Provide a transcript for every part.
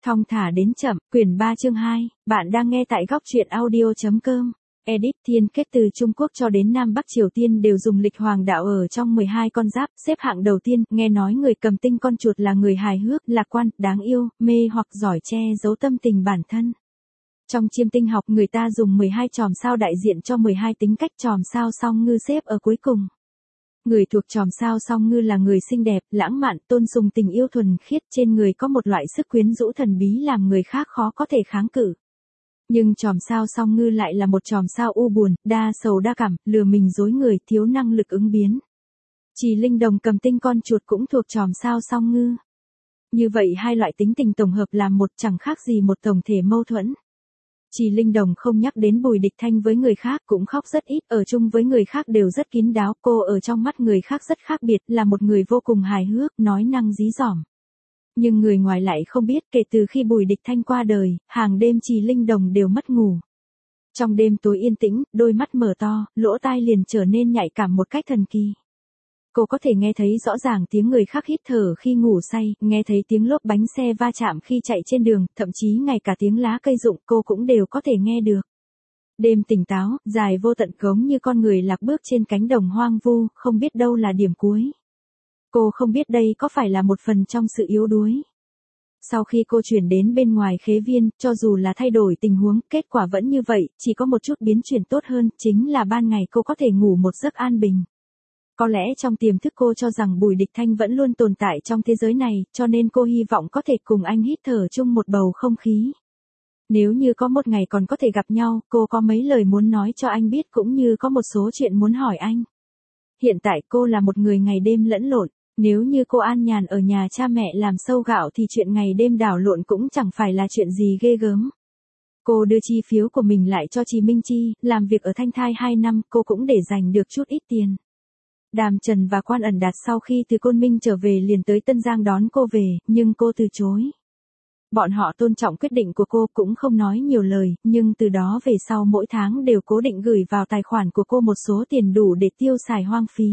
Thong thả đến chậm, quyển 3 chương 2, bạn đang nghe tại góc truyện audio.com. Edit Thiên Kết từ Trung Quốc cho đến Nam Bắc Triều Tiên đều dùng lịch hoàng đạo ở trong 12 con giáp, xếp hạng đầu tiên, nghe nói người cầm tinh con chuột là người hài hước, lạc quan, đáng yêu, mê hoặc giỏi che giấu tâm tình bản thân. Trong chiêm tinh học người ta dùng 12 chòm sao đại diện cho 12 tính cách chòm sao song ngư xếp ở cuối cùng. Người thuộc chòm sao song ngư là người xinh đẹp, lãng mạn, tôn sùng tình yêu thuần khiết, trên người có một loại sức quyến rũ thần bí làm người khác khó có thể kháng cự. Nhưng chòm sao song ngư lại là một chòm sao u buồn, đa sầu đa cảm, lừa mình dối người, thiếu năng lực ứng biến. Chỉ Linh Đồng cầm tinh con chuột cũng thuộc chòm sao song ngư. Như vậy hai loại tính tình tổng hợp làm một, chẳng khác gì một tổng thể mâu thuẫn. Chỉ Linh Đồng không nhắc đến Bùi Địch Thanh với người khác, cũng khóc rất ít, ở chung với người khác đều rất kín đáo, cô ở trong mắt người khác rất khác biệt, là một người vô cùng hài hước, nói năng dí dỏm. Nhưng người ngoài lại không biết, kể từ khi Bùi Địch Thanh qua đời, hàng đêm Chỉ Linh Đồng đều mất ngủ. Trong đêm tối yên tĩnh, đôi mắt mở to, lỗ tai liền trở nên nhạy cảm một cách thần kỳ. Cô có thể nghe thấy rõ ràng tiếng người khác hít thở khi ngủ say, nghe thấy tiếng lốp bánh xe va chạm khi chạy trên đường, thậm chí ngay cả tiếng lá cây rụng cô cũng đều có thể nghe được. Đêm tỉnh táo, dài vô tận giống như con người lạc bước trên cánh đồng hoang vu, không biết đâu là điểm cuối. Cô không biết đây có phải là một phần trong sự yếu đuối. Sau khi cô chuyển đến bên ngoài khế viên, cho dù là thay đổi tình huống, kết quả vẫn như vậy, chỉ có một chút biến chuyển tốt hơn, chính là ban ngày cô có thể ngủ một giấc an bình. Có lẽ trong tiềm thức cô cho rằng Bùi Địch Thanh vẫn luôn tồn tại trong thế giới này, cho nên cô hy vọng có thể cùng anh hít thở chung một bầu không khí. Nếu như có một ngày còn có thể gặp nhau, cô có mấy lời muốn nói cho anh biết cũng như có một số chuyện muốn hỏi anh. Hiện tại cô là một người ngày đêm lẫn lộn, nếu như cô an nhàn ở nhà cha mẹ làm sâu gạo thì chuyện ngày đêm đảo lộn cũng chẳng phải là chuyện gì ghê gớm. Cô đưa chi phiếu của mình lại cho Chí Minh Chi, làm việc ở Thanh Thai 2 năm, cô cũng để dành được chút ít tiền. Đàm Trần và Quan Ẩn Đạt sau khi từ Côn Minh trở về liền tới Tân Giang đón cô về, nhưng cô từ chối. Bọn họ tôn trọng quyết định của cô cũng không nói nhiều lời, nhưng từ đó về sau mỗi tháng đều cố định gửi vào tài khoản của cô một số tiền đủ để tiêu xài hoang phí.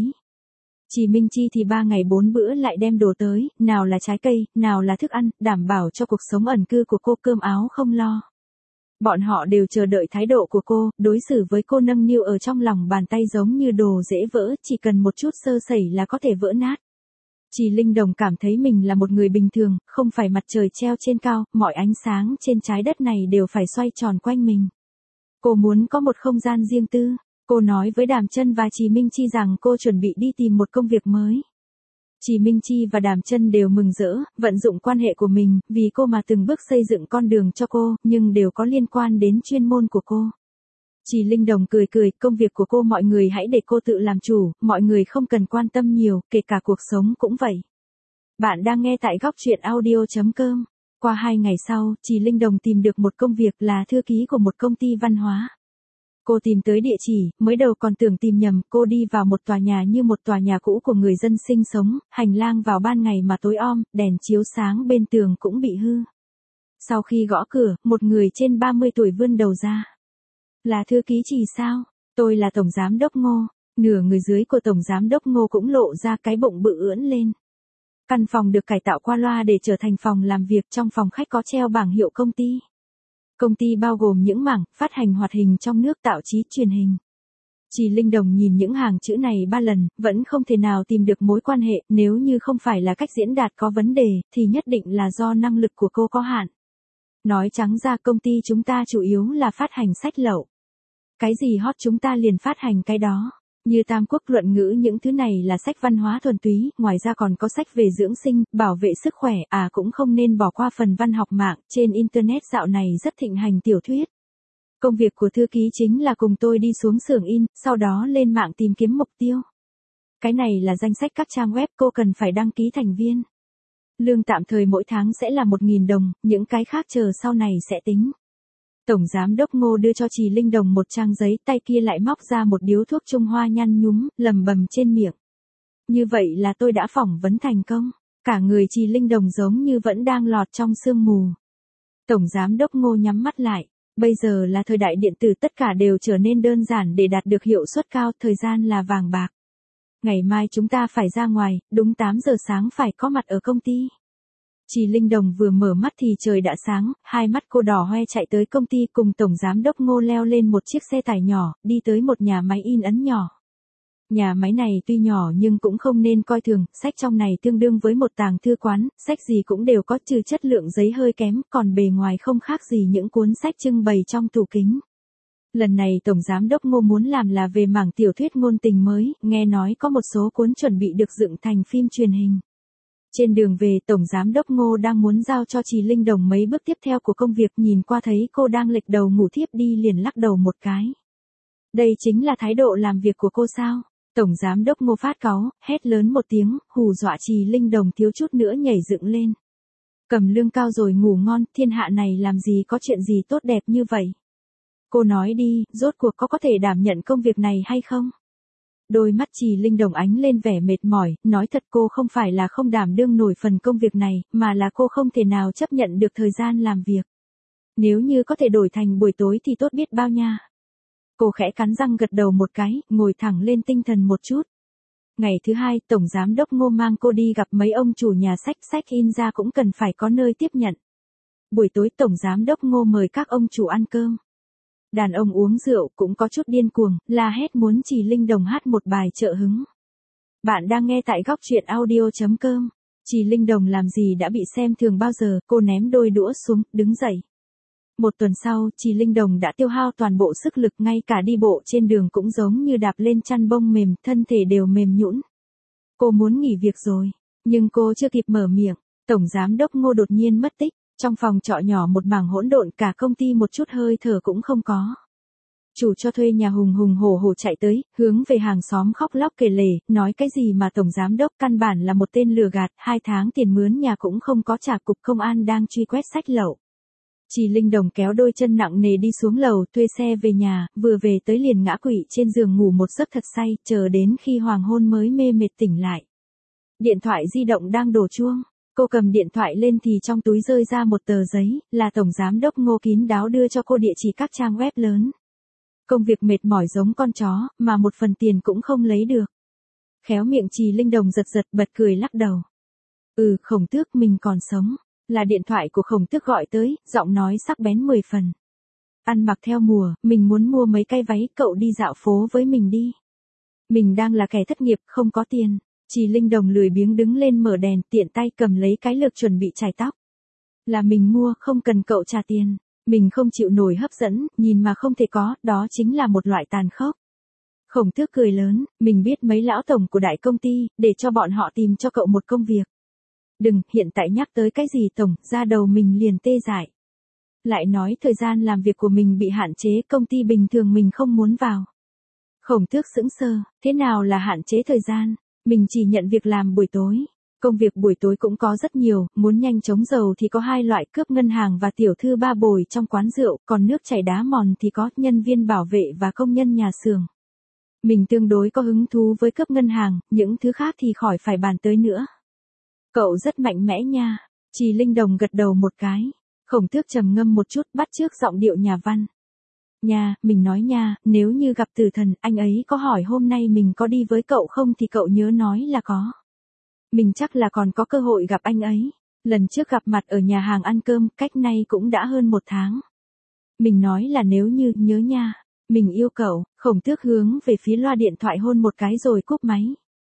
Chí Minh Chi thì 3 ngày 4 bữa lại đem đồ tới, nào là trái cây, nào là thức ăn, đảm bảo cho cuộc sống ẩn cư của cô cơm áo không lo. Bọn họ đều chờ đợi thái độ của cô, đối xử với cô nâng niu ở trong lòng bàn tay giống như đồ dễ vỡ, chỉ cần một chút sơ sẩy là có thể vỡ nát. Chỉ Linh Đồng cảm thấy mình là một người bình thường, không phải mặt trời treo trên cao, mọi ánh sáng trên trái đất này đều phải xoay tròn quanh mình. Cô muốn có một không gian riêng tư. Cô nói với Đàm Chân và Chí Minh Chi rằng cô chuẩn bị đi tìm một công việc mới. Chí Minh Chi và Đàm Chân đều mừng rỡ, vận dụng quan hệ của mình, vì cô mà từng bước xây dựng con đường cho cô, nhưng đều có liên quan đến chuyên môn của cô. Chỉ Linh Đồng cười cười, công việc của cô mọi người hãy để cô tự làm chủ, mọi người không cần quan tâm nhiều, kể cả cuộc sống cũng vậy. Bạn đang nghe tại góc truyện audio.com. Qua 2 ngày sau, Chỉ Linh Đồng tìm được một công việc là thư ký của một công ty văn hóa. Cô tìm tới địa chỉ, mới đầu còn tưởng tìm nhầm, cô đi vào một tòa nhà như một tòa nhà cũ của người dân sinh sống, hành lang vào ban ngày mà tối om, đèn chiếu sáng bên tường cũng bị hư. Sau khi gõ cửa, một người trên 30 tuổi vươn đầu ra. Là thư ký Chỉ sao? Tôi là Tổng Giám Đốc Ngô. Nửa người dưới của Tổng Giám Đốc Ngô cũng lộ ra cái bụng bự ưỡn lên. Căn phòng được cải tạo qua loa để trở thành phòng làm việc, trong phòng khách có treo bảng hiệu công ty. Công ty bao gồm những mảng phát hành hoạt hình trong nước, tạo chí truyền hình. Chỉ Linh Đồng nhìn những hàng chữ này 3 lần, vẫn không thể nào tìm được mối quan hệ, nếu như không phải là cách diễn đạt có vấn đề, thì nhất định là do năng lực của cô có hạn. Nói trắng ra công ty chúng ta chủ yếu là phát hành sách lậu. Cái gì hot chúng ta liền phát hành cái đó. Như Tam Quốc luận ngữ những thứ này là sách văn hóa thuần túy, ngoài ra còn có sách về dưỡng sinh, bảo vệ sức khỏe, cũng không nên bỏ qua phần văn học mạng, trên Internet dạo này rất thịnh hành tiểu thuyết. Công việc của thư ký chính là cùng tôi đi xuống xưởng in, sau đó lên mạng tìm kiếm mục tiêu. Cái này là danh sách các trang web cô cần phải đăng ký thành viên. Lương tạm thời mỗi tháng sẽ là 1.000 đồng, những cái khác chờ sau này sẽ tính. Tổng Giám Đốc Ngô đưa cho Chỉ Linh Đồng một trang giấy, tay kia lại móc ra một điếu thuốc Trung Hoa nhăn nhúm, lầm bầm trên miệng. Như vậy là tôi đã phỏng vấn thành công. Cả người Chỉ Linh Đồng giống như vẫn đang lọt trong sương mù. Tổng Giám Đốc Ngô nhắm mắt lại. Bây giờ là thời đại điện tử, tất cả đều trở nên đơn giản để đạt được hiệu suất cao, thời gian là vàng bạc. Ngày mai chúng ta phải ra ngoài, đúng 8 giờ sáng phải có mặt ở công ty. Trì Linh Đồng vừa mở mắt thì trời đã sáng, hai mắt cô đỏ hoe chạy tới công ty cùng Tổng Giám đốc Ngô leo lên một chiếc xe tải nhỏ, đi tới một nhà máy in ấn nhỏ. Nhà máy này tuy nhỏ nhưng cũng không nên coi thường, sách trong này tương đương với một tàng thư quán, sách gì cũng đều có trừ chất lượng giấy hơi kém, còn bề ngoài không khác gì những cuốn sách trưng bày trong tủ kính. Lần này Tổng Giám đốc Ngô muốn làm là về mảng tiểu thuyết ngôn tình mới, nghe nói có một số cuốn chuẩn bị được dựng thành phim truyền hình. Trên đường về Tổng Giám đốc Ngô đang muốn giao cho Trì Linh Đồng mấy bước tiếp theo của công việc, nhìn qua thấy cô đang lệch đầu ngủ thiếp đi liền lắc đầu một cái. Đây chính là thái độ làm việc của cô sao? Tổng Giám đốc Ngô phát cáu, hét lớn một tiếng, hù dọa Trì Linh Đồng thiếu chút nữa nhảy dựng lên. Cầm lương cao rồi ngủ ngon, thiên hạ này làm gì có chuyện gì tốt đẹp như vậy? Cô nói đi, rốt cuộc có thể đảm nhận công việc này hay không? Đôi mắt Trì Linh Đồng ánh lên vẻ mệt mỏi, nói thật cô không phải là không đảm đương nổi phần công việc này, mà là cô không thể nào chấp nhận được thời gian làm việc. Nếu như có thể đổi thành buổi tối thì tốt biết bao nha. Cô khẽ cắn răng gật đầu một cái, ngồi thẳng lên tinh thần một chút. Ngày thứ hai, Tổng Giám đốc Ngô mang cô đi gặp mấy ông chủ nhà sách in ra cũng cần phải có nơi tiếp nhận. Buổi tối Tổng Giám đốc Ngô mời các ông chủ ăn cơm. Đàn ông uống rượu cũng có chút điên cuồng, la hét muốn Trì Linh Đồng hát một bài trợ hứng. Bạn đang nghe tại góc truyện audio.com. Trì Linh Đồng làm gì đã bị xem thường bao giờ, cô ném đôi đũa xuống, đứng dậy. Một tuần sau, Trì Linh Đồng đã tiêu hao toàn bộ sức lực, ngay cả đi bộ trên đường cũng giống như đạp lên chăn bông mềm, thân thể đều mềm nhũn. Cô muốn nghỉ việc rồi, nhưng cô chưa kịp mở miệng, Tổng Giám đốc Ngô đột nhiên mất tích. Trong phòng trọ nhỏ một mảng hỗn độn, cả công ty một chút hơi thở cũng không có. Chủ cho thuê nhà hùng hùng hổ hổ chạy tới, hướng về hàng xóm khóc lóc kể lể, nói cái gì mà Tổng Giám đốc căn bản là một tên lừa gạt, 2 tháng tiền mướn nhà cũng không có trả, cục công an đang truy quét sách lậu. Trì Linh Đồng kéo đôi chân nặng nề đi xuống lầu, thuê xe về nhà, vừa về tới liền ngã quỵ trên giường ngủ một giấc thật say, chờ đến khi hoàng hôn mới mê mệt tỉnh lại. Điện thoại di động đang đổ chuông. Cô cầm điện thoại lên thì trong túi rơi ra một tờ giấy, là Tổng Giám đốc Ngô kín đáo đưa cho cô địa chỉ các trang web lớn. Công việc mệt mỏi giống con chó, mà một phần tiền cũng không lấy được. Khéo miệng Trì Linh Đồng giật giật bật cười lắc đầu. Khổng Tước mình còn sống. Là điện thoại của Khổng Tước gọi tới, giọng nói sắc bén 10 phần. Ăn mặc theo mùa, mình muốn mua mấy cái váy, cậu đi dạo phố với mình đi. Mình đang là kẻ thất nghiệp, không có tiền. Trì Linh Đồng lười biếng đứng lên mở đèn, tiện tay cầm lấy cái lược chuẩn bị chải tóc. Là mình mua, không cần cậu trả tiền. Mình không chịu nổi hấp dẫn, nhìn mà không thể có, đó chính là một loại tàn khốc. Khổng Tước cười lớn, mình biết mấy lão tổng của đại công ty, để cho bọn họ tìm cho cậu một công việc. Đừng, hiện tại nhắc tới cái gì tổng, ra đầu mình liền tê dại. Lại nói thời gian làm việc của mình bị hạn chế, công ty bình thường mình không muốn vào. Khổng Tước sững sờ, thế nào là hạn chế thời gian? Mình chỉ nhận việc làm buổi tối. Công việc buổi tối cũng có rất nhiều, muốn nhanh chóng giàu thì có 2 loại, cướp ngân hàng và tiểu thư ba bồi trong quán rượu, còn nước chảy đá mòn thì có nhân viên bảo vệ và công nhân nhà xưởng. Mình tương đối có hứng thú với cướp ngân hàng, những thứ khác thì khỏi phải bàn tới nữa. Cậu rất mạnh mẽ nha. Trì Linh Đồng gật đầu một cái. Khổng Tước trầm ngâm một chút, bắt chước giọng điệu nhà văn. Nha, mình nói nha, nếu như gặp tử thần, anh ấy có hỏi hôm nay mình có đi với cậu không thì cậu nhớ nói là có. Mình chắc là còn có cơ hội gặp anh ấy. Lần trước gặp mặt ở nhà hàng ăn cơm, cách nay cũng đã hơn 1 tháng. Mình nói là nếu như, nhớ nha. Mình yêu cậu. Khổng Tước hướng về phía loa điện thoại hôn một cái rồi cúp máy.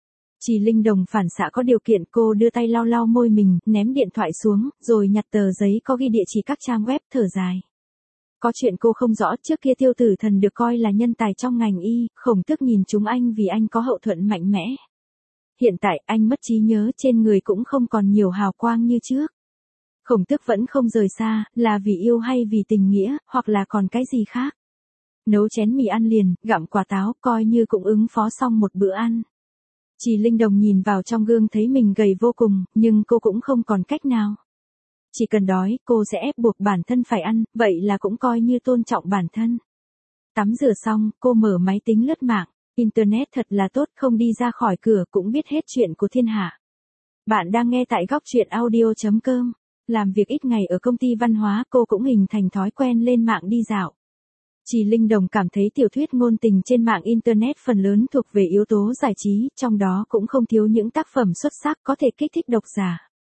Trì Linh Đồng phản xạ có điều kiện, cô đưa tay lau lau môi mình, ném điện thoại xuống, rồi nhặt tờ giấy có ghi địa chỉ các trang web, thở dài. Có chuyện cô không rõ, trước kia Tiêu Tử Thần được coi là nhân tài trong ngành y, Khổng Tước nhìn chúng anh vì anh có hậu thuẫn mạnh mẽ. Hiện tại anh mất trí nhớ, trên người cũng không còn nhiều hào quang như trước. Khổng Tước vẫn không rời xa, là vì yêu hay vì tình nghĩa, hoặc là còn cái gì khác. Nấu chén mì ăn liền, gặm quả táo, coi như cũng ứng phó xong một bữa ăn. Trì Linh Đồng nhìn vào trong gương thấy mình gầy vô cùng, nhưng cô cũng không còn cách nào. Chỉ cần đói, cô sẽ ép buộc bản thân phải ăn, vậy là cũng coi như tôn trọng bản thân. Tắm rửa xong, cô mở máy tính lướt mạng. Internet thật là tốt, không đi ra khỏi cửa cũng biết hết chuyện của thiên hạ. Bạn đang nghe tại góc truyện audio.com. Làm việc ít ngày ở công ty văn hóa, cô cũng hình thành thói quen lên mạng đi dạo. Trì Linh Đồng cảm thấy tiểu thuyết ngôn tình trên mạng Internet phần lớn thuộc về yếu tố giải trí, trong đó cũng không thiếu những tác phẩm xuất sắc có thể kích thích độc giả.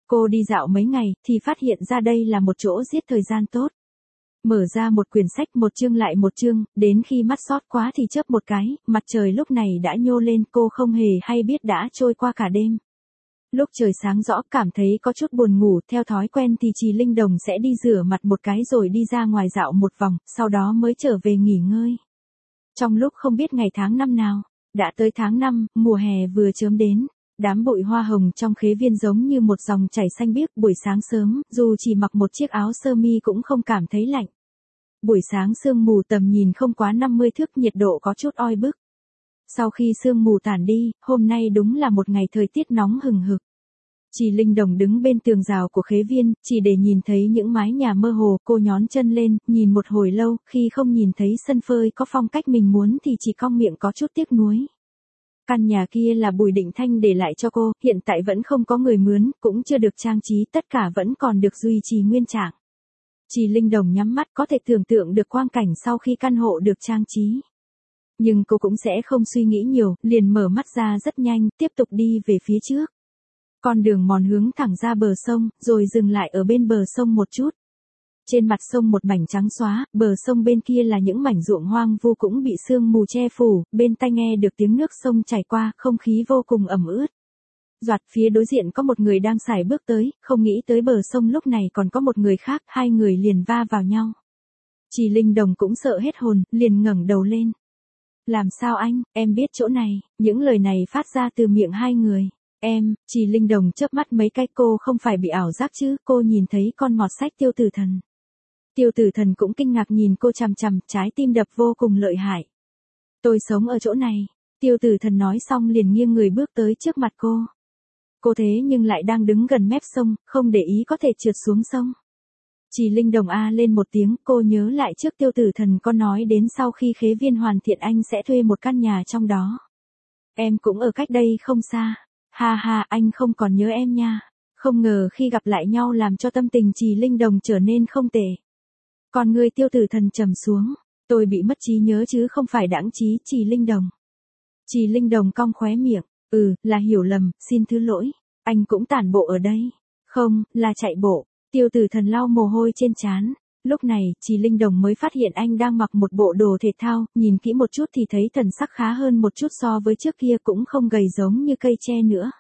Cô đi dạo mấy ngày, thì phát hiện ra đây là một chỗ giết thời gian tốt. Mở ra một quyển sách một chương lại một chương, đến khi mắt sót quá thì chớp một cái, mặt trời lúc này đã nhô lên, cô không hề hay biết đã trôi qua cả đêm. Lúc trời sáng rõ cảm thấy có chút buồn ngủ, theo thói quen thì Trì Linh Đồng sẽ đi rửa mặt một cái rồi đi ra ngoài dạo một vòng, sau đó mới trở về nghỉ ngơi. Trong lúc không biết ngày tháng năm nào, đã tới tháng 5, mùa hè vừa chớm đến. Đám bụi hoa hồng trong khế viên giống như một dòng chảy xanh biếc, buổi sáng sớm, dù chỉ mặc một chiếc áo sơ mi cũng không cảm thấy lạnh. Buổi sáng sương mù tầm nhìn không quá 50 thước, nhiệt độ có chút oi bức. Sau khi sương mù tản đi, hôm nay đúng là một ngày thời tiết nóng hừng hực. Trì Linh Đồng đứng bên tường rào của khế viên, chỉ để nhìn thấy những mái nhà mơ hồ, cô nhón chân lên, nhìn một hồi lâu, khi không nhìn thấy sân phơi có phong cách mình muốn thì chỉ cong miệng có chút tiếc nuối. Căn nhà kia là Bùi Định Thanh để lại cho cô, hiện tại vẫn không có người mướn, cũng chưa được trang trí, tất cả vẫn còn được duy trì nguyên trạng. Trì Linh Đồng nhắm mắt có thể tưởng tượng được quang cảnh sau khi căn hộ được trang trí. Nhưng cô cũng sẽ không suy nghĩ nhiều, liền mở mắt ra rất nhanh, tiếp tục đi về phía trước. Con đường mòn hướng thẳng ra bờ sông, rồi dừng lại ở bên bờ sông một chút. Trên mặt sông một mảnh trắng xóa, bờ sông bên kia là những mảnh ruộng hoang vu cũng bị sương mù che phủ, bên tai nghe được tiếng nước sông chảy qua, không khí vô cùng ẩm ướt. Doạt phía đối diện có một người đang sải bước tới, không nghĩ tới bờ sông lúc này còn có một người khác, hai người liền va vào nhau. Trì Linh Đồng cũng sợ hết hồn, liền ngẩng đầu lên. Làm sao anh, em biết chỗ này, những lời này phát ra từ miệng hai người. Em, Trì Linh Đồng chớp mắt mấy cái, cô không phải bị ảo giác chứ, cô nhìn thấy con mọt sách Tiêu Tử Thần. Tiêu Tử Thần cũng kinh ngạc nhìn cô chằm chằm, trái tim đập vô cùng lợi hại. Tôi sống ở chỗ này. Tiêu Tử Thần nói xong liền nghiêng người bước tới trước mặt cô. Cô thế nhưng lại đang đứng gần mép sông, không để ý có thể trượt xuống sông. Trì Linh Đồng a lên một tiếng, cô nhớ lại trước Tiêu Tử Thần có nói đến sau khi khế viên hoàn thiện anh sẽ thuê một căn nhà trong đó. Em cũng ở cách đây không xa. Ha ha, anh không còn nhớ em nha. Không ngờ khi gặp lại nhau làm cho tâm tình Trì Linh Đồng trở nên không tệ. Còn người Tiêu Tử Thần trầm xuống. Tôi bị mất trí nhớ chứ không phải đãng trí, Trì Linh Đồng. Trì Linh Đồng cong khóe miệng. Là hiểu lầm, xin thứ lỗi. Anh cũng tản bộ ở đây. Không, là chạy bộ. Tiêu Tử Thần lau mồ hôi trên trán. Lúc này, Trì Linh Đồng mới phát hiện anh đang mặc một bộ đồ thể thao, nhìn kỹ một chút thì thấy thần sắc khá hơn một chút so với trước kia, cũng không gầy giống như cây tre nữa.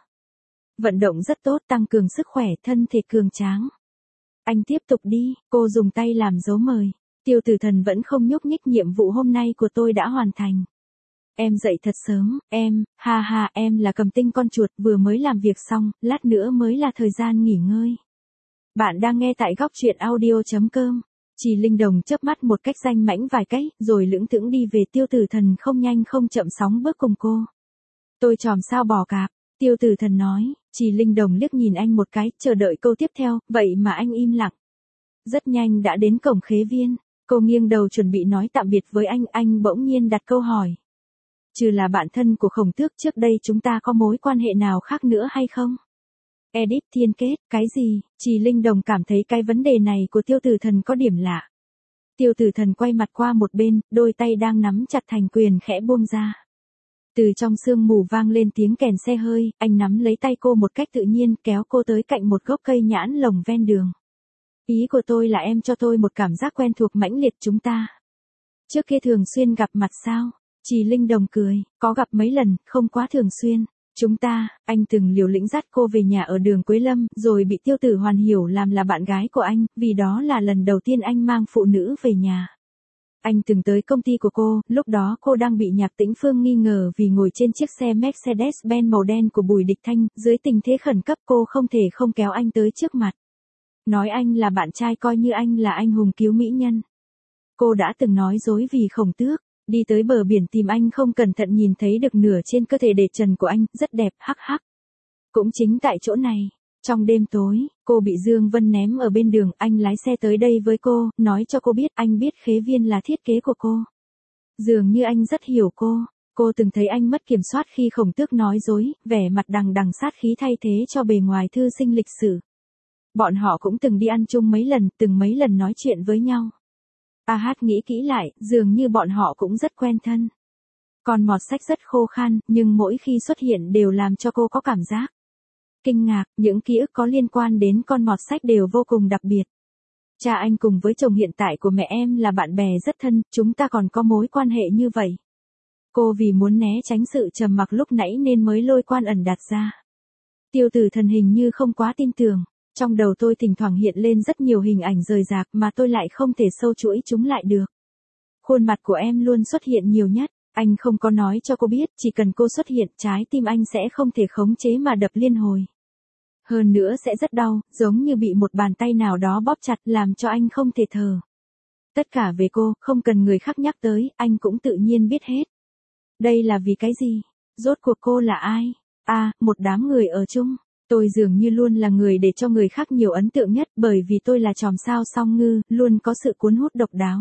Vận động rất tốt, tăng cường sức khỏe, thân thể cường tráng. Anh tiếp tục đi, cô dùng tay làm dấu mời. Tiêu Tử Thần vẫn không nhúc nhích, nhiệm vụ hôm nay của tôi đã hoàn thành. Em dậy thật sớm, ha ha, em là Cầm Tinh con chuột, vừa mới làm việc xong, lát nữa mới là thời gian nghỉ ngơi. Bạn đang nghe tại góc truyện audio.com. Trì Linh Đồng chớp mắt một cách danh mãnh vài cái, rồi lững thững đi về. Tiêu Tử Thần không nhanh không chậm sóng bước cùng cô. Tôi chòm sao bò cạp, Tiêu Tử Thần nói. Trì Linh Đồng liếc nhìn anh một cái, chờ đợi câu tiếp theo, vậy mà anh im lặng. Rất nhanh đã đến cổng khế viên, cô nghiêng đầu chuẩn bị nói tạm biệt với anh bỗng nhiên đặt câu hỏi. Trừ là bạn thân của Khổng Tước, trước đây chúng ta có mối quan hệ nào khác nữa hay không? Edit Thiên Kết, cái gì? Trì Linh Đồng cảm thấy cái vấn đề này của Tiêu Tử Thần có điểm lạ. Tiêu Tử Thần quay mặt qua một bên, đôi tay đang nắm chặt thành quyền khẽ buông ra. Từ trong sương mù vang lên tiếng kèn xe hơi, anh nắm lấy tay cô một cách tự nhiên, kéo cô tới cạnh một gốc cây nhãn lồng ven đường. Ý của tôi là em cho tôi một cảm giác quen thuộc mãnh liệt, chúng ta. Trước kia thường xuyên gặp mặt sao? Trì Linh Đồng cười, có gặp mấy lần, không quá thường xuyên. Chúng ta, anh từng liều lĩnh dắt cô về nhà ở đường Quế Lâm, rồi bị Tiêu Tử Hoàn hiểu làm là bạn gái của anh, vì đó là lần đầu tiên anh mang phụ nữ về nhà. Anh từng tới công ty của cô, lúc đó cô đang bị Nhạc Tĩnh Phương nghi ngờ vì ngồi trên chiếc xe Mercedes-Benz màu đen của Bùi Địch Thanh, dưới tình thế khẩn cấp cô không thể không kéo anh tới trước mặt. Nói anh là bạn trai, coi như anh là anh hùng cứu mỹ nhân. Cô đã từng nói dối vì Khổng Tước. Đi tới bờ biển tìm anh, không cẩn thận nhìn thấy được nửa trên cơ thể để trần của anh, rất đẹp, hắc hắc. Cũng chính tại chỗ này, trong đêm tối, cô bị Dương Vân ném ở bên đường, anh lái xe tới đây với cô, nói cho cô biết anh biết khế viên là thiết kế của cô. Dường như anh rất hiểu cô từng thấy anh mất kiểm soát khi Khổng Tước nói dối, vẻ mặt đằng đằng sát khí thay thế cho bề ngoài thư sinh lịch sử. Bọn họ cũng từng đi ăn chung mấy lần, từng mấy lần nói chuyện với nhau. Nghĩ kỹ lại, dường như bọn họ cũng rất quen thân. Còn mọt sách rất khô khan, nhưng mỗi khi xuất hiện đều làm cho cô có cảm giác kinh ngạc, những ký ức có liên quan đến con mọt sách đều vô cùng đặc biệt. Cha anh cùng với chồng hiện tại của mẹ em là bạn bè rất thân, chúng ta còn có mối quan hệ như vậy. Cô vì muốn né tránh sự trầm mặc lúc nãy nên mới lôi Quan Ẩn đặt ra. Tiêu Tử Thần hình như không quá tin tưởng, trong đầu tôi thỉnh thoảng hiện lên rất nhiều hình ảnh rời rạc mà tôi lại không thể sâu chuỗi chúng lại được. Khuôn mặt của em luôn xuất hiện nhiều nhất, anh không có nói cho cô biết, chỉ cần cô xuất hiện trái tim anh sẽ không thể khống chế mà đập liên hồi. Hơn nữa sẽ rất đau, giống như bị một bàn tay nào đó bóp chặt làm cho anh không thể thở. Tất cả về cô, không cần người khác nhắc tới, anh cũng tự nhiên biết hết. Đây là vì cái gì? Rốt cuộc cô là ai? À, một đám người ở chung. Tôi dường như luôn là người để cho người khác nhiều ấn tượng nhất bởi vì tôi là chòm sao song ngư, luôn có sự cuốn hút độc đáo.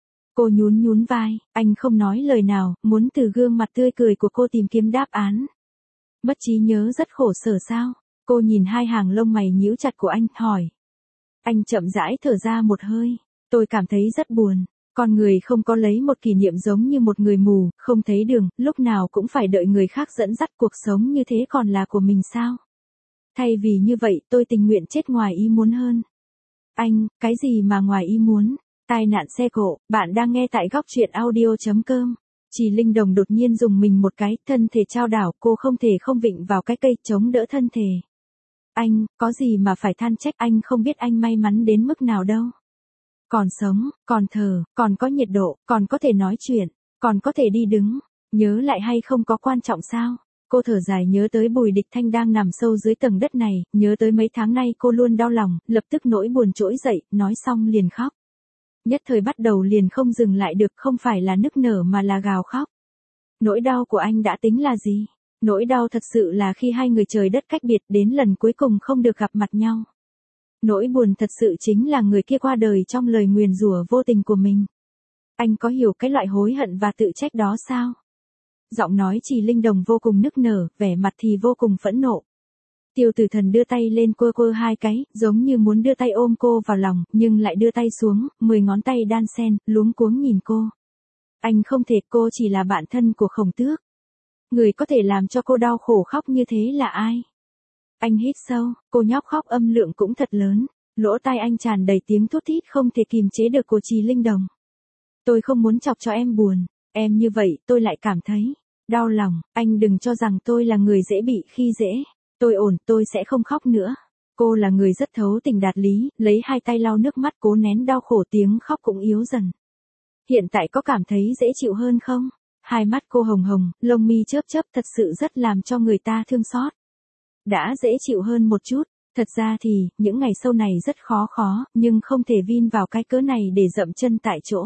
Cô nhún nhún vai, anh không nói lời nào, muốn từ gương mặt tươi cười của cô tìm kiếm đáp án. Mất trí nhớ rất khổ sở sao? Cô nhìn hai hàng lông mày nhíu chặt của anh, hỏi. Anh chậm rãi thở ra một hơi. Tôi cảm thấy rất buồn. Con người không có lấy một kỷ niệm giống như một người mù, không thấy đường, lúc nào cũng phải đợi người khác dẫn dắt cuộc sống như thế còn là của mình sao? Thay vì như vậy tôi tình nguyện chết ngoài ý muốn hơn. Anh, cái gì mà ngoài ý muốn? Tai nạn xe cộ, bạn đang nghe tại góc truyện audio.com. Chị Linh Đồng đột nhiên dùng mình một cái, thân thể trao đảo, cô không thể không vịn vào cái cây chống đỡ thân thể. Anh, có gì mà phải than trách, anh không biết anh may mắn đến mức nào đâu. Còn sống, còn thở, còn có nhiệt độ, còn có thể nói chuyện, còn có thể đi đứng, nhớ lại hay không có quan trọng sao? Cô thở dài nhớ tới Bùi Địch Thanh đang nằm sâu dưới tầng đất này, nhớ tới mấy tháng nay cô luôn đau lòng, lập tức nỗi buồn trỗi dậy, nói xong liền khóc. Nhất thời bắt đầu liền không dừng lại được, không phải là nức nở mà là gào khóc. Nỗi đau của anh đã tính là gì? Nỗi đau thật sự là khi hai người trời đất cách biệt đến lần cuối cùng không được gặp mặt nhau. Nỗi buồn thật sự chính là người kia qua đời trong lời nguyền rủa vô tình của mình. Anh có hiểu cái loại hối hận và tự trách đó sao? Giọng nói chị Linh Đồng vô cùng nức nở, vẻ mặt thì vô cùng phẫn nộ. Tiêu Tử Thần đưa tay lên quơ quơ hai cái, giống như muốn đưa tay ôm cô vào lòng, nhưng lại đưa tay xuống, 10 ngón tay đan xen, luống cuống nhìn cô. Anh không thể, cô chỉ là bạn thân của Khổng Tước. Người có thể làm cho cô đau khổ khóc như thế là ai? Anh hít sâu, cô nhóc khóc âm lượng cũng thật lớn, lỗ tai anh tràn đầy tiếng thút thít không thể kìm chế được của chị Linh Đồng. Tôi không muốn chọc cho em buồn, em như vậy tôi lại cảm thấy đau lòng, anh đừng cho rằng tôi là người dễ bị khi dễ. Tôi ổn, tôi sẽ không khóc nữa. Cô là người rất thấu tình đạt lý, lấy hai tay lau nước mắt cố nén đau khổ, tiếng khóc cũng yếu dần. Hiện tại có cảm thấy dễ chịu hơn không? Hai mắt cô hồng hồng, lông mi chớp chớp, thật sự rất làm cho người ta thương xót. Đã dễ chịu hơn một chút, thật ra thì, những ngày sau này rất khó, nhưng không thể vin vào cái cớ này để dậm chân tại chỗ.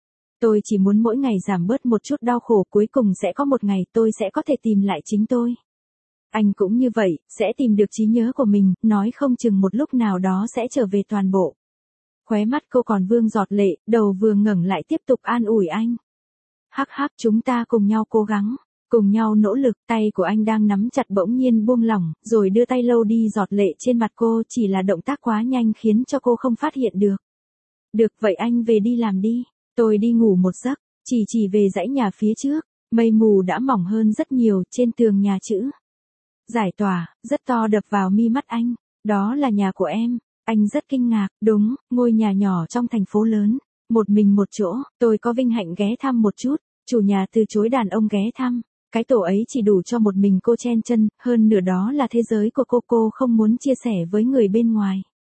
Tôi chỉ muốn mỗi ngày giảm bớt một chút đau khổ, cuối cùng sẽ có một ngày tôi sẽ có thể tìm lại chính tôi. Anh cũng như vậy, sẽ tìm được trí nhớ của mình, nói không chừng một lúc nào đó sẽ trở về toàn bộ. Khóe mắt cô còn vương giọt lệ, đầu vừa ngẩng lại tiếp tục an ủi anh. Hắc hắc, chúng ta cùng nhau cố gắng, cùng nhau nỗ lực, tay của anh đang nắm chặt bỗng nhiên buông lỏng, rồi đưa tay lau đi giọt lệ trên mặt cô, chỉ là động tác quá nhanh khiến cho cô không phát hiện được. Được vậy anh về đi làm đi, tôi đi ngủ một giấc, chỉ về dãy nhà phía trước, mây mù đã mỏng hơn rất nhiều, trên tường nhà chữ giải tỏa, rất to đập vào mi mắt anh, đó là nhà của em. Anh rất kinh ngạc, đúng, ngôi nhà nhỏ trong thành phố lớn, một mình một chỗ, tôi có vinh hạnh ghé thăm một chút, chủ nhà từ chối đàn ông ghé thăm, cái tổ ấy chỉ đủ cho một mình cô chen chân, hơn nửa đó là thế giới của cô không muốn chia sẻ với người bên ngoài.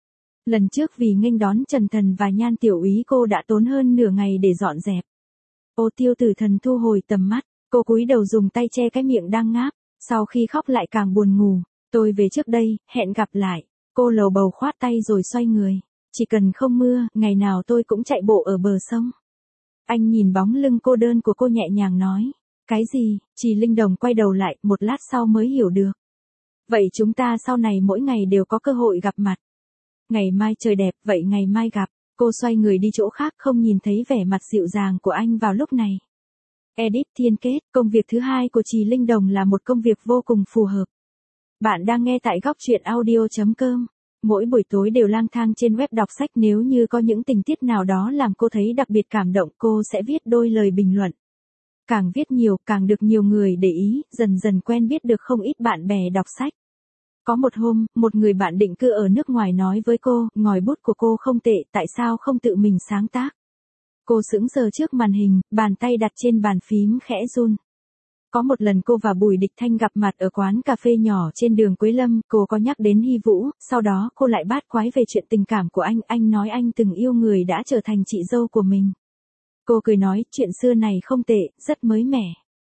Lần trước vì nghênh đón Trần Thần và Nhan Tiểu Úy cô đã tốn hơn nửa ngày để dọn dẹp. Ô Tiêu Tử Thần thu hồi tầm mắt, cô cúi đầu dùng tay che cái miệng đang ngáp, sau khi khóc lại càng buồn ngủ, tôi về trước đây, hẹn gặp lại. Cô lầu bầu khoát tay rồi xoay người. Chỉ cần không mưa, ngày nào tôi cũng chạy bộ ở bờ sông. Anh nhìn bóng lưng cô đơn của cô nhẹ nhàng nói. Cái gì? Chị Linh Đồng quay đầu lại, một lát sau mới hiểu được. Vậy chúng ta sau này mỗi ngày đều có cơ hội gặp mặt. Ngày mai trời đẹp, vậy ngày mai gặp. Cô xoay người đi chỗ khác, không nhìn thấy vẻ mặt dịu dàng của anh vào lúc này. Edit Thiên kết, công việc thứ hai của chị Linh Đồng là một công việc vô cùng phù hợp. Bạn đang nghe tại góc truyện audio.com. Mỗi buổi tối đều lang thang trên web đọc sách, nếu như có những tình tiết nào đó làm cô thấy đặc biệt cảm động, cô sẽ viết đôi lời bình luận. Càng viết nhiều, càng được nhiều người để ý, dần dần quen biết được không ít bạn bè đọc sách. Có một hôm, một người bạn định cư ở nước ngoài nói với cô, ngòi bút của cô không tệ, tại sao không tự mình sáng tác? Cô sững sờ trước màn hình, bàn tay đặt trên bàn phím khẽ run. Có một lần cô và Bùi Địch Thanh gặp mặt ở quán cà phê nhỏ trên đường Quế Lâm, cô có nhắc đến Hy Vũ, sau đó cô lại bát quái về chuyện tình cảm của anh nói anh từng yêu người đã trở thành chị dâu của mình. Cô cười nói, chuyện xưa này không tệ, rất mới mẻ.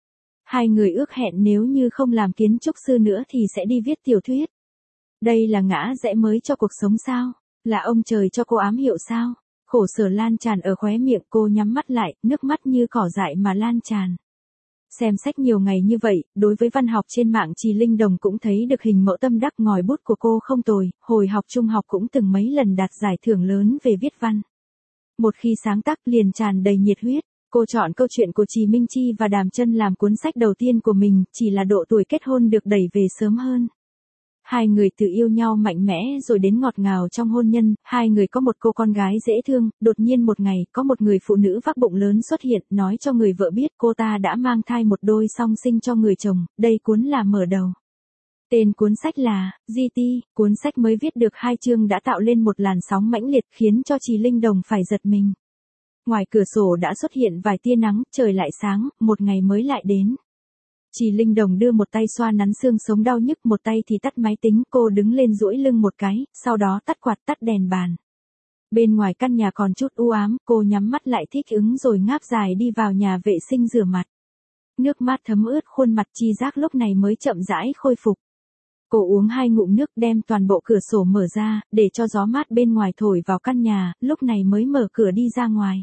Hai người ước hẹn nếu như không làm kiến trúc sư nữa thì sẽ đi viết tiểu thuyết. Đây là ngã rẽ mới cho cuộc sống sao? Là ông trời cho cô ám hiệu sao? Khổ sở lan tràn ở khóe miệng, cô nhắm mắt lại, nước mắt như cỏ dại mà lan tràn. Xem sách nhiều ngày như vậy, đối với văn học trên mạng Trì Linh Đồng cũng thấy được hình mẫu tâm đắc, ngòi bút của cô không tồi, hồi học trung học cũng từng mấy lần đạt giải thưởng lớn về viết văn. Một khi sáng tác liền tràn đầy nhiệt huyết, cô chọn câu chuyện của Trì Minh Chi và Đàm Chân làm cuốn sách đầu tiên của mình, chỉ là độ tuổi kết hôn được đẩy về sớm hơn. Hai người từ yêu nhau mạnh mẽ rồi đến ngọt ngào trong hôn nhân, hai người có một cô con gái dễ thương, đột nhiên một ngày, có một người phụ nữ vác bụng lớn xuất hiện, nói cho người vợ biết cô ta đã mang thai một đôi song sinh cho người chồng, đây cuốn là mở đầu. Tên cuốn sách là GT, cuốn sách mới viết được 2 chương đã tạo lên một làn sóng mãnh liệt khiến cho Trì Linh Đồng phải giật mình. Ngoài cửa sổ đã xuất hiện vài tia nắng, trời lại sáng, một ngày mới lại đến. Trì Linh Đồng đưa một tay xoa nắn xương sống đau nhức, một tay thì tắt máy tính, cô đứng lên duỗi lưng một cái, sau đó tắt quạt tắt đèn bàn. Bên ngoài căn nhà còn chút u ám, cô nhắm mắt lại thích ứng rồi ngáp dài đi vào nhà vệ sinh rửa mặt. Nước mát thấm ướt khuôn mặt, chi giác lúc này mới chậm rãi khôi phục. Cô uống 2 ngụm nước, đem toàn bộ cửa sổ mở ra, để cho gió mát bên ngoài thổi vào căn nhà, lúc này mới mở cửa đi ra ngoài.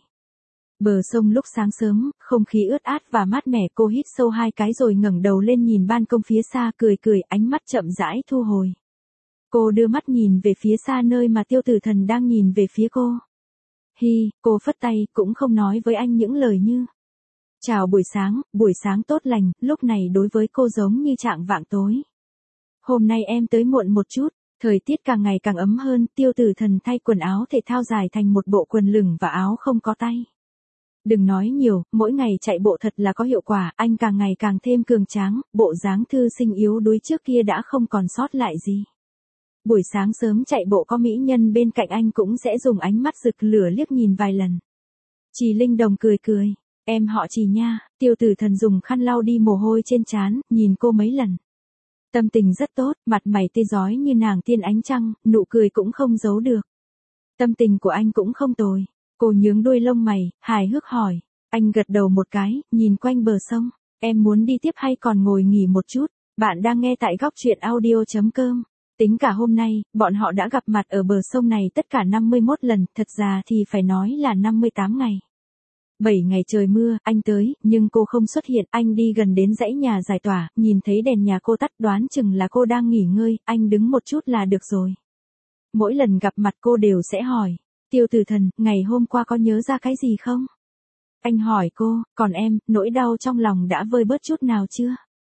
Bờ sông lúc sáng sớm, không khí ướt át và mát mẻ, cô hít sâu 2 cái rồi ngẩng đầu lên nhìn ban công phía xa, cười, ánh mắt chậm rãi thu hồi. Cô đưa mắt nhìn về phía xa nơi mà Tiêu Tử Thần đang nhìn về phía cô. Hi, cô phất tay, cũng không nói với anh những lời như chào buổi sáng tốt lành, lúc này đối với cô giống như trạng vạng tối. Hôm nay em tới muộn một chút, thời tiết càng ngày càng ấm hơn, Tiêu Tử Thần thay quần áo thể thao dài thành một bộ quần lửng và áo không có tay. Đừng nói nhiều, mỗi ngày chạy bộ thật là có hiệu quả, anh càng ngày càng thêm cường tráng, bộ dáng thư sinh yếu đuối trước kia đã không còn sót lại gì. Buổi sáng sớm chạy bộ có mỹ nhân bên cạnh anh cũng sẽ dùng ánh mắt rực lửa liếc nhìn vài lần. Trì Linh Đồng cười, em họ Trì nha, Tiêu Tử Thần dùng khăn lau đi mồ hôi trên trán, nhìn cô mấy lần. Tâm tình rất tốt, mặt mày tươi rói như nàng tiên ánh trăng, nụ cười cũng không giấu được. Tâm tình của anh cũng không tồi. Cô nhướng đuôi lông mày, hài hước hỏi. Anh gật đầu một cái, nhìn quanh bờ sông. Em muốn đi tiếp hay còn ngồi nghỉ một chút? Bạn đang nghe tại góc truyện audio.com. Tính cả hôm nay, bọn họ đã gặp mặt ở bờ sông này tất cả 51 lần, thật ra thì phải nói là 58 ngày. 7 ngày trời mưa, anh tới, nhưng cô không xuất hiện, anh đi gần đến dãy nhà giải tỏa, nhìn thấy đèn nhà cô tắt, đoán chừng là cô đang nghỉ ngơi, anh đứng một chút là được rồi. Mỗi lần gặp mặt cô đều sẽ hỏi, Tiêu Tử Thần, ngày hôm qua có nhớ ra cái gì không? Anh hỏi cô, còn em, nỗi đau trong lòng đã vơi bớt chút nào chưa?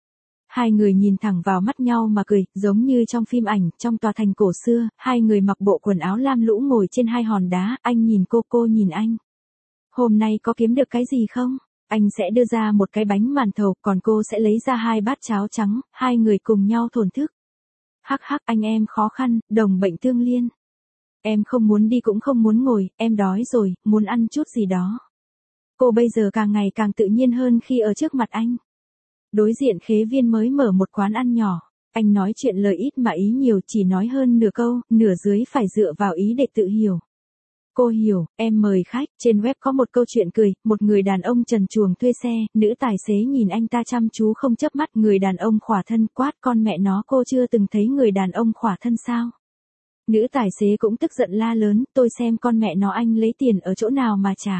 Hai người nhìn thẳng vào mắt nhau mà cười, giống như trong phim ảnh, trong tòa thành cổ xưa, hai người mặc bộ quần áo lam lũ ngồi trên 2 hòn đá, anh nhìn cô nhìn anh. Hôm nay có kiếm được cái gì không? Anh sẽ đưa ra một cái bánh màn thầu, còn cô sẽ lấy ra 2 bát cháo trắng, hai người cùng nhau thổn thức. Hắc, anh em khó khăn, đồng bệnh tương liên. Em không muốn đi cũng không muốn ngồi, em đói rồi, muốn ăn chút gì đó. Cô bây giờ càng ngày càng tự nhiên hơn khi ở trước mặt anh. Đối diện Khế Viên mới mở một quán ăn nhỏ, anh nói chuyện lời ít mà ý nhiều, chỉ nói hơn nửa câu, nửa dưới phải dựa vào ý để tự hiểu. Cô hiểu, em mời khách, trên web có một câu chuyện cười, một người đàn ông trần truồng thuê xe, nữ tài xế nhìn anh ta chăm chú không chớp mắt, người đàn ông khỏa thân, quát con mẹ nó, cô chưa từng thấy người đàn ông khỏa thân sao? Nữ tài xế cũng tức giận la lớn, tôi xem con mẹ nó anh lấy tiền ở chỗ nào mà trả.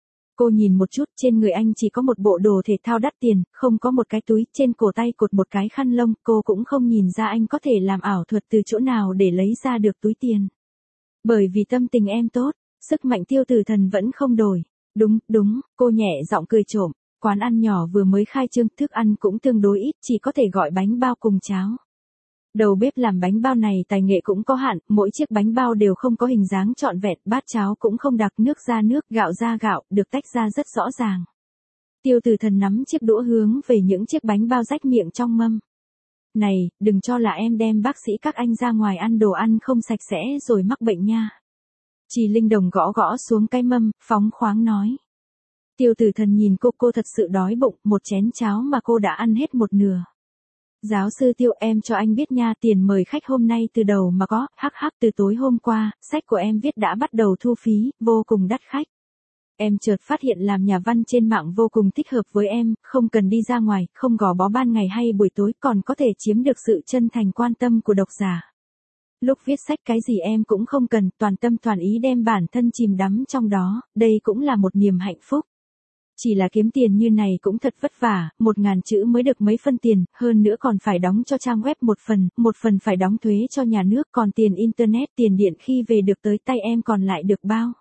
Cô nhìn một chút, trên người anh chỉ có một bộ đồ thể thao đắt tiền, không có một cái túi, trên cổ tay cột một cái khăn lông, cô cũng không nhìn ra anh có thể làm ảo thuật từ chỗ nào để lấy ra được túi tiền. Bởi vì tâm tình em tốt, sức mạnh Tiêu Tử Thần vẫn không đổi. Đúng, cô nhẹ giọng cười trộm, quán ăn nhỏ vừa mới khai trương, thức ăn cũng tương đối ít, chỉ có thể gọi bánh bao cùng cháo. Đầu bếp làm bánh bao này tài nghệ cũng có hạn, mỗi chiếc bánh bao đều không có hình dáng trọn vẹn, bát cháo cũng không đặc, nước ra nước, gạo ra gạo, được tách ra rất rõ ràng. Tiêu Tử Thần nắm chiếc đũa hướng về những chiếc bánh bao rách miệng trong mâm. Này, đừng cho là em đem bác sĩ các anh ra ngoài ăn đồ ăn không sạch sẽ rồi mắc bệnh nha. Chị Linh Đồng gõ gõ xuống cái mâm, phóng khoáng nói. Tiêu Tử Thần nhìn cô thật sự đói bụng, một chén cháo mà cô đã ăn hết một nửa. Giáo sư Tiêu, em cho anh biết nha, tiền mời khách hôm nay từ đầu mà có, hắc hắc, từ tối hôm qua, sách của em viết đã bắt đầu thu phí, vô cùng đắt khách. Em chợt phát hiện làm nhà văn trên mạng vô cùng thích hợp với em, không cần đi ra ngoài, không gò bó ban ngày hay buổi tối, còn có thể chiếm được sự chân thành quan tâm của độc giả. Lúc viết sách cái gì em cũng không cần, toàn tâm toàn ý đem bản thân chìm đắm trong đó, đây cũng là một niềm hạnh phúc. Chỉ là kiếm tiền như này cũng thật vất vả, 1.000 chữ mới được mấy phân tiền, hơn nữa còn phải đóng cho trang web một phần phải đóng thuế cho nhà nước, còn tiền internet, tiền điện khi về được tới tay em còn lại được bao.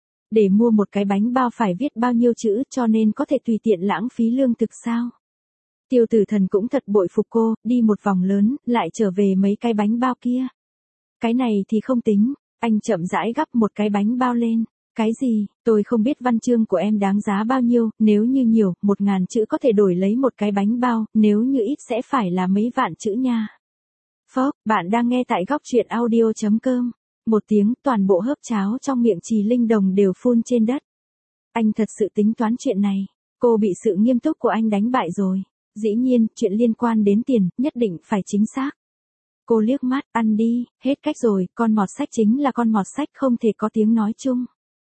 Để mua một cái bánh bao phải viết bao nhiêu chữ, cho nên có thể tùy tiện lãng phí lương thực sao? Tiêu Tử Thần cũng thật bội phục cô, đi một vòng lớn, lại trở về mấy cái bánh bao kia. Cái này thì không tính, anh chậm rãi gắp một cái bánh bao lên. Cái gì, tôi không biết văn chương của em đáng giá bao nhiêu, nếu như nhiều, 1.000 chữ có thể đổi lấy một cái bánh bao, nếu như ít sẽ phải là mấy vạn chữ nha. Phốc, bạn đang nghe tại góc truyện audio.com. Một tiếng, toàn bộ hớp cháo trong miệng Trì Linh Đồng đều phun trên đất. Anh thật sự tính toán chuyện này, cô bị sự nghiêm túc của anh đánh bại rồi. Dĩ nhiên, chuyện liên quan đến tiền, nhất định phải chính xác. Cô liếc mắt, ăn đi, hết cách rồi, con mọt sách chính là con mọt sách, không thể có tiếng nói chung.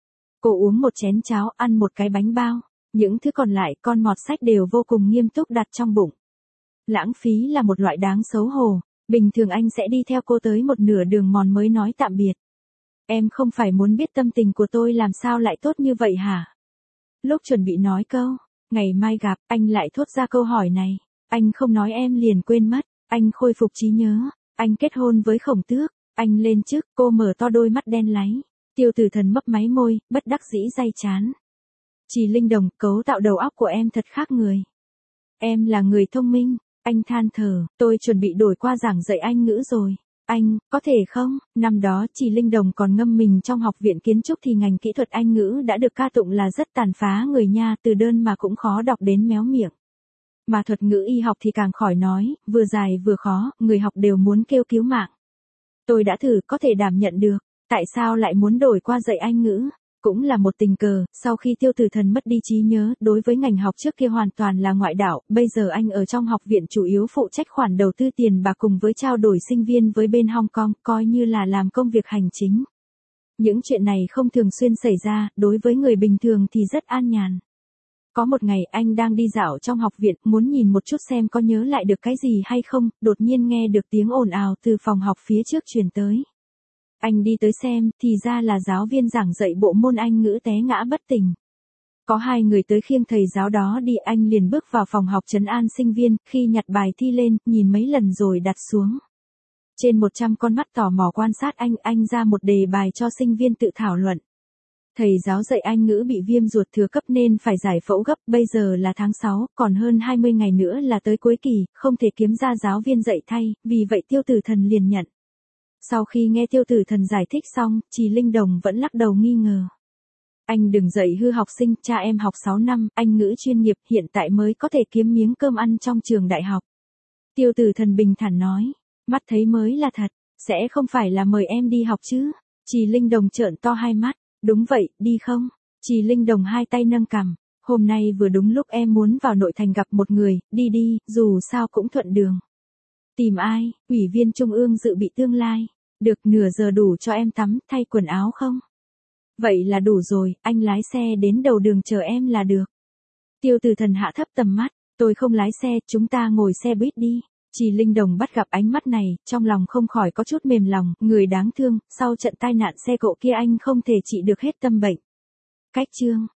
Cô uống một chén cháo, ăn một cái bánh bao, những thứ còn lại con mọt sách đều vô cùng nghiêm túc đặt trong bụng. Lãng phí là một loại đáng xấu hổ, bình thường anh sẽ đi theo cô tới một nửa đường mòn mới nói tạm biệt. Em không phải muốn biết tâm tình của tôi làm sao lại tốt như vậy hả? Lúc chuẩn bị nói câu, ngày mai gặp, anh lại thốt ra câu hỏi này. Anh không nói em liền quên mất, anh khôi phục trí nhớ, anh kết hôn với Khổng Tước, anh lên chức, cô mở to đôi mắt đen láy. Tiêu Tử Thần mấp máy môi, bất đắc dĩ day chán. Trì Linh Đồng, cấu tạo đầu óc của em thật khác người. Em là người thông minh, anh than thở, tôi chuẩn bị đổi qua giảng dạy Anh ngữ rồi. Anh, có thể không? Năm đó Trì Linh Đồng còn ngâm mình trong học viện kiến trúc thì ngành kỹ thuật Anh ngữ đã được ca tụng là rất tàn phá người nha, từ đơn mà cũng khó đọc đến méo miệng. Mà thuật ngữ y học thì càng khỏi nói, vừa dài vừa khó, người học đều muốn kêu cứu mạng. Tôi đã thử, có thể đảm nhận được. Tại sao lại muốn đổi qua dạy Anh ngữ? Cũng là một tình cờ, sau khi Tiêu Tử Thần mất đi trí nhớ, đối với ngành học trước kia hoàn toàn là ngoại đạo, bây giờ anh ở trong học viện chủ yếu phụ trách khoản đầu tư tiền bạc cùng với trao đổi sinh viên với bên Hong Kong, coi như là làm công việc hành chính. Những chuyện này không thường xuyên xảy ra, đối với người bình thường thì rất an nhàn. Có một ngày anh đang đi dạo trong học viện, muốn nhìn một chút xem có nhớ lại được cái gì hay không, đột nhiên nghe được tiếng ồn ào từ phòng học phía trước truyền tới. Anh đi tới xem, thì ra là giáo viên giảng dạy bộ môn Anh ngữ té ngã bất tỉnh. Có hai người tới khiêng thầy giáo đó đi, anh liền bước vào phòng học trấn an sinh viên, khi nhặt bài thi lên, nhìn mấy lần rồi đặt xuống. Trên 100 con mắt tò mò quan sát anh ra một đề bài cho sinh viên tự thảo luận. Thầy giáo dạy Anh ngữ bị viêm ruột thừa cấp nên phải giải phẫu gấp, bây giờ là tháng 6, còn hơn 20 ngày nữa là tới cuối kỳ, không thể kiếm ra giáo viên dạy thay, vì vậy Tiêu Tử Thần liền nhận. Sau khi nghe Tiêu Tử Thần giải thích xong, Trì Linh Đồng vẫn lắc đầu nghi ngờ. Anh đừng dạy hư học sinh, cha em học 6 năm, Anh ngữ chuyên nghiệp hiện tại mới có thể kiếm miếng cơm ăn trong trường đại học. Tiêu Tử Thần bình thản nói, mắt thấy mới là thật, sẽ không phải là mời em đi học chứ? Trì Linh Đồng trợn to hai mắt, đúng vậy, đi không? Trì Linh Đồng hai tay nâng cằm, hôm nay vừa đúng lúc em muốn vào nội thành gặp một người, đi đi, dù sao cũng thuận đường. Tìm ai? Ủy viên Trung ương dự bị tương lai. Được, nửa giờ đủ cho em tắm, thay quần áo không? Vậy là đủ rồi, anh lái xe đến đầu đường chờ em là được. Tiêu Tử Thần hạ thấp tầm mắt, tôi không lái xe, chúng ta ngồi xe buýt đi. Trì Linh Đồng bắt gặp ánh mắt này, trong lòng không khỏi có chút mềm lòng, người đáng thương, sau trận tai nạn xe cộ kia anh không thể trị được hết tâm bệnh. Cách chương